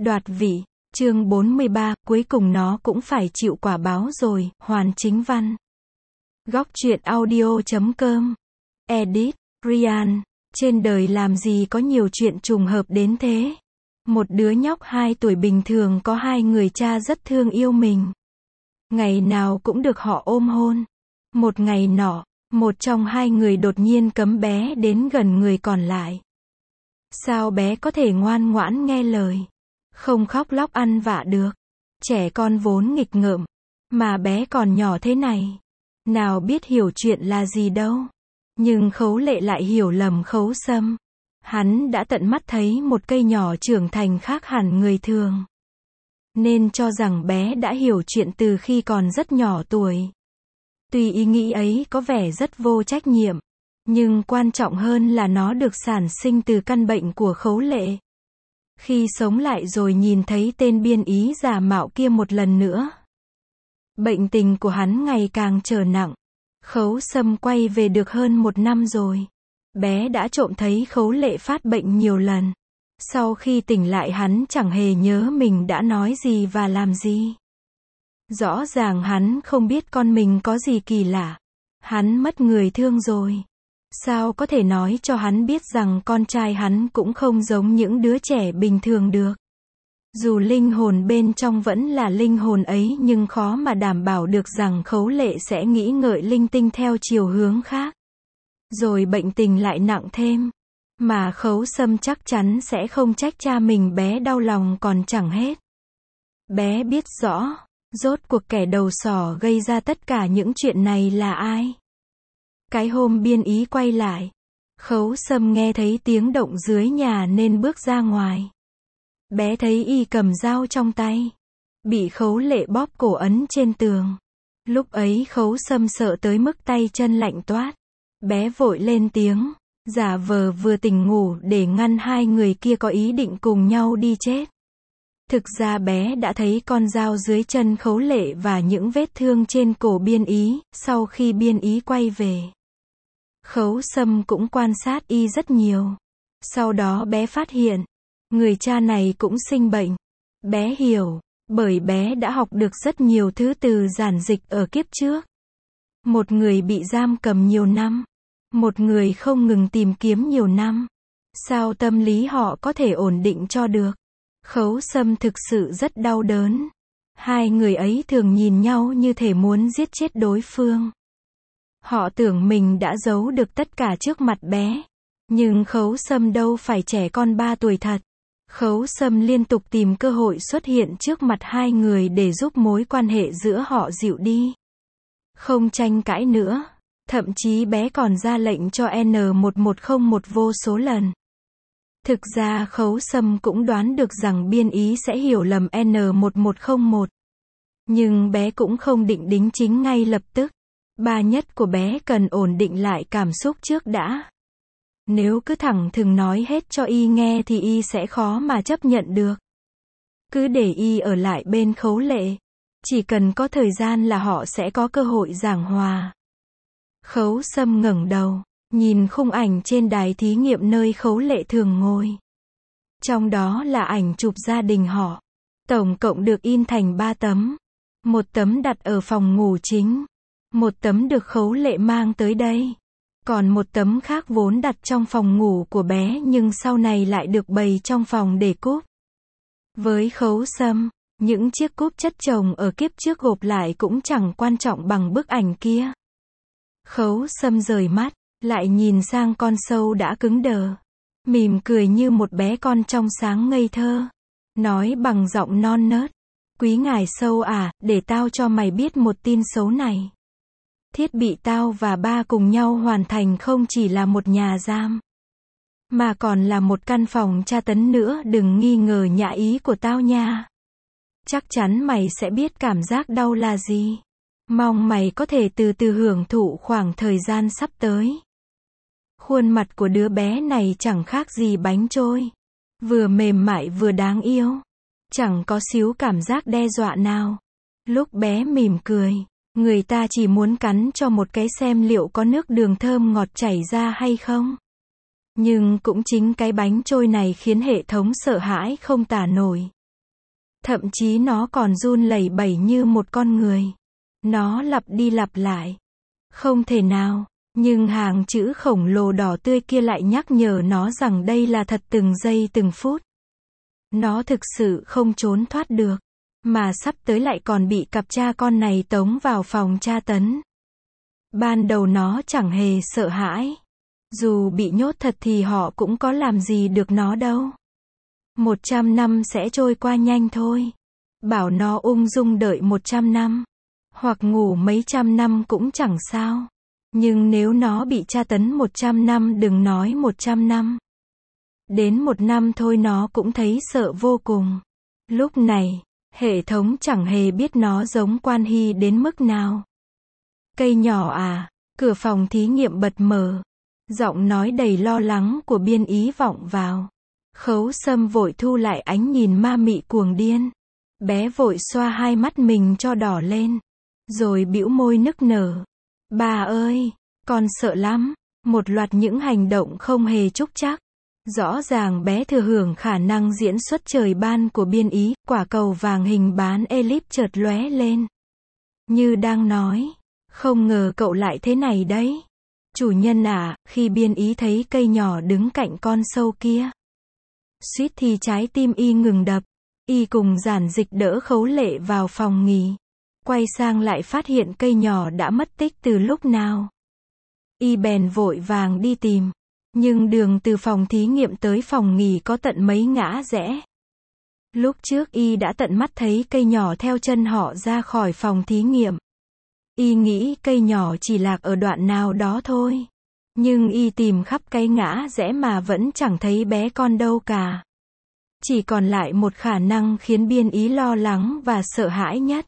Đoạt vị, chương 43, cuối cùng nó cũng phải chịu quả báo rồi, Hoàn Chính Văn. Góc truyện audio.com. Edit, Ryan. Trên đời làm gì có nhiều chuyện trùng hợp đến thế. Một đứa nhóc 2 tuổi bình thường có 2 người cha rất thương yêu mình. Ngày nào cũng được họ ôm hôn. Một ngày nọ, một trong 2 người đột nhiên cấm bé đến gần người còn lại. Sao bé có thể ngoan ngoãn nghe lời, không khóc lóc ăn vạ được. Trẻ con vốn nghịch ngợm, mà bé còn nhỏ thế này, nào biết hiểu chuyện là gì đâu. Nhưng Khấu Lệ lại hiểu lầm Khấu Sâm. Hắn đã tận mắt thấy một cây nhỏ trưởng thành khác hẳn người thường, nên cho rằng bé đã hiểu chuyện từ khi còn rất nhỏ tuổi. Tuy ý nghĩ ấy có vẻ rất vô trách nhiệm, nhưng quan trọng hơn là nó được sản sinh từ căn bệnh của Khấu Lệ. Khi sống lại rồi nhìn thấy tên biên ý giả mạo kia một lần nữa, bệnh tình của hắn ngày càng trở nặng. Khấu Sâm quay về được hơn 1 năm rồi. Bé đã trộm thấy Khấu Lệ phát bệnh nhiều lần. Sau khi tỉnh lại hắn chẳng hề nhớ mình đã nói gì và làm gì. Rõ ràng hắn không biết con mình có gì kỳ lạ. Hắn mất người thương rồi. Sao có thể nói cho hắn biết rằng con trai hắn cũng không giống những đứa trẻ bình thường được. Dù linh hồn bên trong vẫn là linh hồn ấy nhưng khó mà đảm bảo được rằng Khấu Lệ sẽ nghĩ ngợi linh tinh theo chiều hướng khác. Rồi bệnh tình lại nặng thêm. Mà Khấu Sâm chắc chắn sẽ không trách cha mình, bé đau lòng còn chẳng hết. Bé biết rõ, rốt cuộc kẻ đầu sỏ gây ra tất cả những chuyện này là ai. Cái hôm biên ý quay lại, Khấu Sâm nghe thấy tiếng động dưới nhà nên bước ra ngoài. Bé thấy y cầm dao trong tay, bị Khấu Lệ bóp cổ ấn trên tường. Lúc ấy Khấu Sâm sợ tới mức tay chân lạnh toát. Bé vội lên tiếng, giả vờ vừa tỉnh ngủ để ngăn 2 người kia có ý định cùng nhau đi chết. Thực ra bé đã thấy con dao dưới chân Khấu Lệ và những vết thương trên cổ biên ý. Sau khi biên ý quay về, Khấu Sâm cũng quan sát y rất nhiều. Sau đó bé phát hiện, người cha này cũng sinh bệnh. Bé hiểu, bởi bé đã học được rất nhiều thứ từ giản dịch ở kiếp trước. Một người bị giam cầm nhiều năm, một người không ngừng tìm kiếm nhiều năm. Sao tâm lý họ có thể ổn định cho được? Khấu Sâm thực sự rất đau đớn. 2 người ấy thường nhìn nhau như thể muốn giết chết đối phương. Họ tưởng mình đã giấu được tất cả trước mặt bé. Nhưng Khấu Sâm đâu phải trẻ con 3 tuổi thật. Khấu Sâm liên tục tìm cơ hội xuất hiện trước mặt 2 người để giúp mối quan hệ giữa họ dịu đi. Không tranh cãi nữa. Thậm chí bé còn ra lệnh cho N1101 vô số lần. Thực ra Khấu Sâm cũng đoán được rằng biên ý sẽ hiểu lầm N1101. Nhưng bé cũng không định đính chính ngay lập tức. Ba nhất của bé cần ổn định lại cảm xúc trước đã. Nếu cứ thẳng thừng nói hết cho y nghe thì y sẽ khó mà chấp nhận được. Cứ để y ở lại bên Khấu Lệ. Chỉ cần có thời gian là họ sẽ có cơ hội giảng hòa. Khấu Sâm ngẩng đầu, nhìn khung ảnh trên đài thí nghiệm nơi Khấu Lệ thường ngồi. Trong đó là ảnh chụp gia đình họ. Tổng cộng được in thành 3 tấm. Một tấm đặt ở phòng ngủ chính. Một tấm được Khấu Lệ mang tới đây. Còn một tấm khác vốn đặt trong phòng ngủ của bé nhưng sau này lại được bày trong phòng để cúp. Với Khấu Sâm, những chiếc cúp chất chồng ở kiếp trước gộp lại cũng chẳng quan trọng bằng bức ảnh kia. Khấu Sâm rời mắt, lại nhìn sang con sâu đã cứng đờ. Mỉm cười như một bé con trong sáng ngây thơ. Nói bằng giọng non nớt. Quý ngài sâu à, để tao cho mày biết một tin xấu này. Thiết bị tao và ba cùng nhau hoàn thành không chỉ là một nhà giam, mà còn là một căn phòng tra tấn nữa, đừng nghi ngờ nhã ý của tao nha. Chắc chắn mày sẽ biết cảm giác đau là gì. Mong mày có thể từ từ hưởng thụ khoảng thời gian sắp tới. Khuôn mặt của đứa bé này chẳng khác gì bánh trôi. Vừa mềm mại vừa đáng yêu. Chẳng có xíu cảm giác đe dọa nào. Lúc bé mỉm cười, người ta chỉ muốn cắn cho một cái xem liệu có nước đường thơm ngọt chảy ra hay không. Nhưng cũng chính cái bánh trôi này khiến hệ thống sợ hãi không tả nổi. Thậm chí nó còn run lẩy bẩy như một con người. Nó lặp đi lặp lại. Không thể nào. Nhưng hàng chữ khổng lồ đỏ tươi kia lại nhắc nhở nó rằng đây là thật từng giây từng phút. Nó thực sự không trốn thoát được. Mà sắp tới lại còn bị cặp cha con này tống vào phòng tra tấn. Ban đầu nó chẳng hề sợ hãi. Dù bị nhốt thật thì họ cũng có làm gì được nó đâu. 100 năm sẽ trôi qua nhanh thôi. Bảo nó ung dung đợi 100 năm. Hoặc ngủ mấy trăm năm cũng chẳng sao. Nhưng nếu nó bị tra tấn 100 năm, đừng nói 100 năm. Đến 1 năm thôi nó cũng thấy sợ vô cùng. Lúc này, hệ thống chẳng hề biết nó giống Quan Hy đến mức nào. Cây nhỏ à, cửa phòng thí nghiệm bật mở. Giọng nói đầy lo lắng của Biên Ý vọng vào. Khấu Sâm vội thu lại ánh nhìn ma mị cuồng điên. Bé vội xoa hai mắt mình cho đỏ lên. Rồi bĩu môi nức nở. Bà ơi, con sợ lắm. Một loạt những hành động không hề trúc trắc. Rõ ràng bé thừa hưởng khả năng diễn xuất trời ban của Biên Ý. Quả cầu vàng hình bán elip chợt lóe lên. Như đang nói, không ngờ cậu lại thế này đấy. Chủ nhân à, khi Biên Ý thấy cây nhỏ đứng cạnh con sâu kia. Suýt thì trái tim y ngừng đập. Y cùng Giản Dịch đỡ Khấu Lệ vào phòng nghỉ. Quay sang lại phát hiện cây nhỏ đã mất tích từ lúc nào. Y bèn vội vàng đi tìm. Nhưng đường từ phòng thí nghiệm tới phòng nghỉ có tận mấy ngã rẽ. Lúc trước y đã tận mắt thấy cây nhỏ theo chân họ ra khỏi phòng thí nghiệm. Y nghĩ cây nhỏ chỉ lạc ở đoạn nào đó thôi. Nhưng y tìm khắp cái ngã rẽ mà vẫn chẳng thấy bé con đâu cả. Chỉ còn lại một khả năng khiến Biên Ý lo lắng và sợ hãi nhất.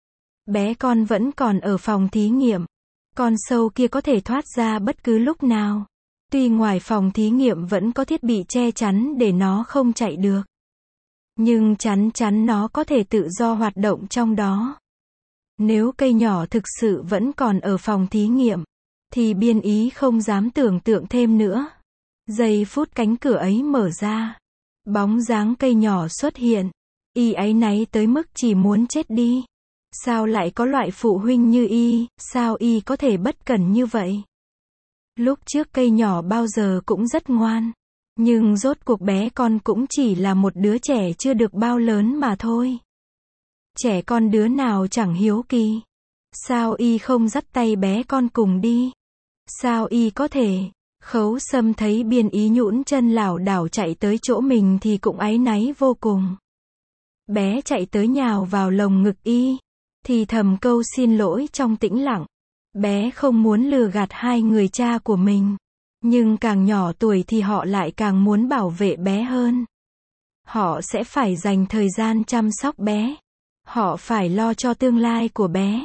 Bé con vẫn còn ở phòng thí nghiệm. Con sâu kia có thể thoát ra bất cứ lúc nào. Tuy ngoài phòng thí nghiệm vẫn có thiết bị che chắn để nó không chạy được. Nhưng chắn chắn nó có thể tự do hoạt động trong đó. Nếu cây nhỏ thực sự vẫn còn ở phòng thí nghiệm, thì Biên Ý không dám tưởng tượng thêm nữa. Giây phút cánh cửa ấy mở ra, bóng dáng cây nhỏ xuất hiện. Y áy náy tới mức chỉ muốn chết đi. Sao lại có loại phụ huynh như y, sao y có thể bất cẩn như vậy? Lúc trước cây nhỏ bao giờ cũng rất ngoan. Nhưng rốt cuộc bé con cũng chỉ là một đứa trẻ chưa được bao lớn mà thôi. Trẻ con đứa nào chẳng hiếu kỳ. Sao y không dắt tay bé con cùng đi? Sao y có thể? Khấu Sâm thấy Biên Ý nhũn chân lảo đảo chạy tới chỗ mình thì cũng áy náy vô cùng. Bé chạy tới nhào vào lồng ngực y, thì thầm câu xin lỗi trong tĩnh lặng. Bé không muốn lừa gạt hai người cha của mình. Nhưng càng nhỏ tuổi thì họ lại càng muốn bảo vệ bé hơn. Họ sẽ phải dành thời gian chăm sóc bé. Họ phải lo cho tương lai của bé.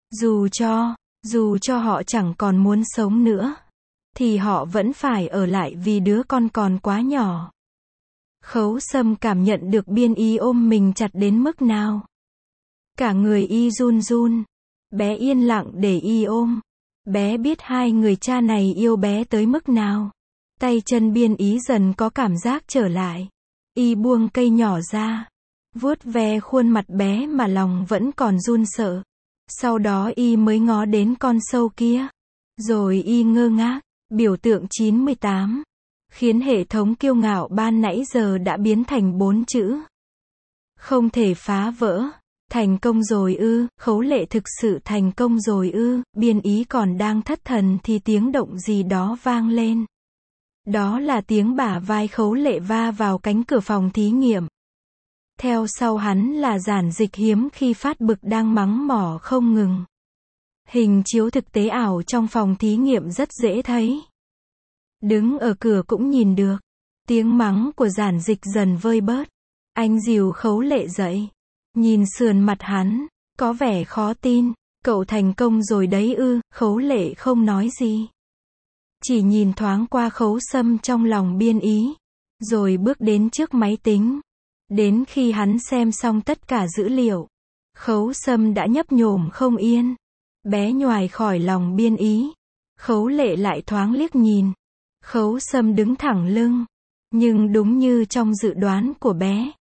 Dù cho họ chẳng còn muốn sống nữa, thì họ vẫn phải ở lại vì đứa con còn quá nhỏ. Khấu Sâm cảm nhận được Biên Ý ôm mình chặt đến mức nào. Cả người y run run. Bé yên lặng để y ôm. Bé biết hai người cha này yêu bé tới mức nào. Tay chân Biên Ý dần có cảm giác trở lại. Y buông cây nhỏ ra, vuốt ve khuôn mặt bé mà lòng vẫn còn run sợ. Sau đó y mới ngó đến con sâu kia. Rồi y ngơ ngác. Biểu tượng 98 khiến hệ thống kiêu ngạo ban nãy giờ đã biến thành 4 chữ. Không thể phá vỡ. Thành công rồi ư? Khấu Lệ thực sự thành công rồi ư? Biên Ý còn đang thất thần thì tiếng động gì đó vang lên. Đó là tiếng bả vai Khấu Lệ va vào cánh cửa phòng thí nghiệm. Theo sau hắn là Giản Dịch hiếm khi phát bực đang mắng mỏ không ngừng. Hình chiếu thực tế ảo trong phòng thí nghiệm rất dễ thấy. Đứng ở cửa cũng nhìn được. Tiếng mắng của Giản Dịch dần vơi bớt. Anh dìu Khấu Lệ dậy. Nhìn sườn mặt hắn, có vẻ khó tin. Cậu thành công rồi đấy ư? Khấu Lệ không nói gì. Chỉ nhìn thoáng qua Khấu Sâm trong lòng Biên Ý. Rồi bước đến trước máy tính. Đến khi hắn xem xong tất cả dữ liệu, Khấu Sâm đã nhấp nhổm không yên. Bé nhoài khỏi lòng Biên Ý. Khấu Lệ lại thoáng liếc nhìn. Khấu Sâm đứng thẳng lưng. Nhưng đúng như trong dự đoán của bé,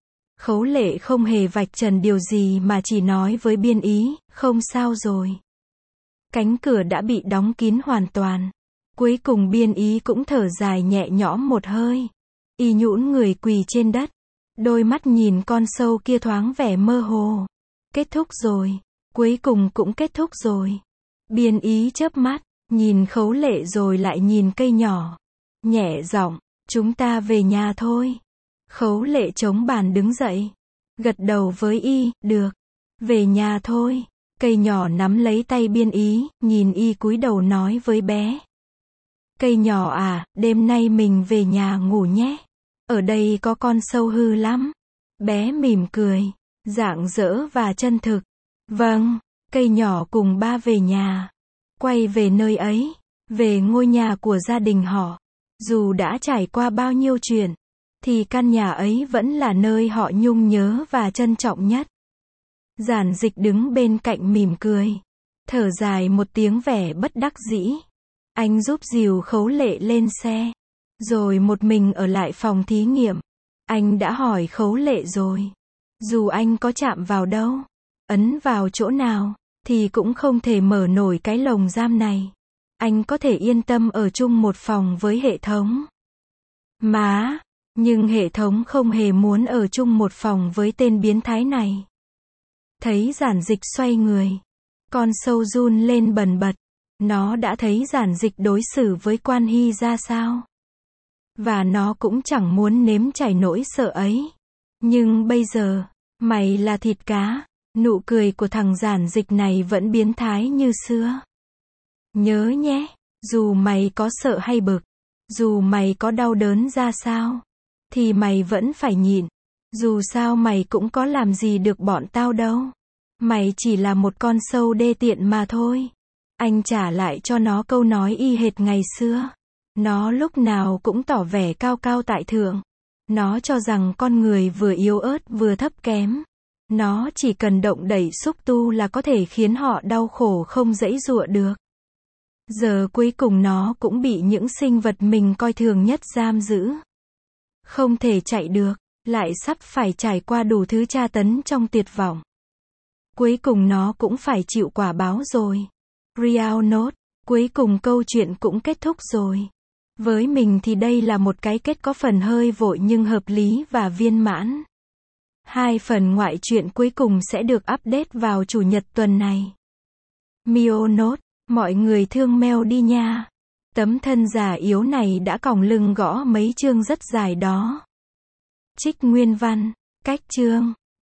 Khấu Lệ không hề vạch trần điều gì mà chỉ nói với Biên Ý, không sao rồi. Cánh cửa đã bị đóng kín hoàn toàn. Cuối cùng Biên Ý cũng thở dài nhẹ nhõm một hơi. Y nhũn người quỳ trên đất. Đôi mắt nhìn con sâu kia thoáng vẻ mơ hồ. Kết thúc rồi. Cuối cùng cũng kết thúc rồi. Biên Ý chớp mắt, nhìn Khấu Lệ rồi lại nhìn cây nhỏ. Nhẹ giọng, chúng ta về nhà thôi. Khấu Lệ chống bàn đứng dậy. Gật đầu với y, được. Về nhà thôi. Cây nhỏ nắm lấy tay Biên Ý, nhìn y cúi đầu nói với bé. Cây nhỏ à, đêm nay mình về nhà ngủ nhé. Ở đây có con sâu hư lắm. Bé mỉm cười, rạng rỡ và chân thực. Vâng, cây nhỏ cùng ba về nhà. Quay về nơi ấy, về ngôi nhà của gia đình họ. Dù đã trải qua bao nhiêu chuyện, thì căn nhà ấy vẫn là nơi họ nhung nhớ và trân trọng nhất. Giản Dịch đứng bên cạnh mỉm cười. Thở dài một tiếng vẻ bất đắc dĩ. Anh giúp dìu Khấu Lệ lên xe. Rồi một mình ở lại phòng thí nghiệm. Anh đã hỏi Khấu Lệ rồi. Dù anh có chạm vào đâu, ấn vào chỗ nào, thì cũng không thể mở nổi cái lồng giam này. Anh có thể yên tâm ở chung một phòng với hệ thống. Nhưng hệ thống không hề muốn ở chung một phòng với tên biến thái này. Thấy Giản Dịch xoay người. Con sâu run lên bần bật. Nó đã thấy Giản Dịch đối xử với Quan Hy ra sao. Và nó cũng chẳng muốn nếm trải nỗi sợ ấy. Nhưng bây giờ, mày là thịt cá. Nụ cười của thằng Giản Dịch này vẫn biến thái như xưa. Nhớ nhé, dù mày có sợ hay bực, dù mày có đau đớn ra sao, thì mày vẫn phải nhịn. Dù sao mày cũng có làm gì được bọn tao đâu. Mày chỉ là một con sâu đê tiện mà thôi. Anh trả lại cho nó câu nói y hệt ngày xưa. Nó lúc nào cũng tỏ vẻ cao cao tại thượng. Nó cho rằng con người vừa yếu ớt vừa thấp kém. Nó chỉ cần động đẩy xúc tu là có thể khiến họ đau khổ không giãy giụa được. Giờ cuối cùng nó cũng bị những sinh vật mình coi thường nhất giam giữ. Không thể chạy được, lại sắp phải trải qua đủ thứ tra tấn trong tuyệt vọng. Cuối cùng nó cũng phải chịu quả báo rồi. Real Note, cuối cùng câu chuyện cũng kết thúc rồi. Với mình thì đây là một cái kết có phần hơi vội nhưng hợp lý và viên mãn. 2 phần ngoại truyện cuối cùng sẽ được update vào Chủ nhật tuần này. Mio Note, mọi người thương Mel đi nha. Tấm thân già yếu này đã còng lưng gõ mấy chương rất dài đó. Trích nguyên văn, cách chương.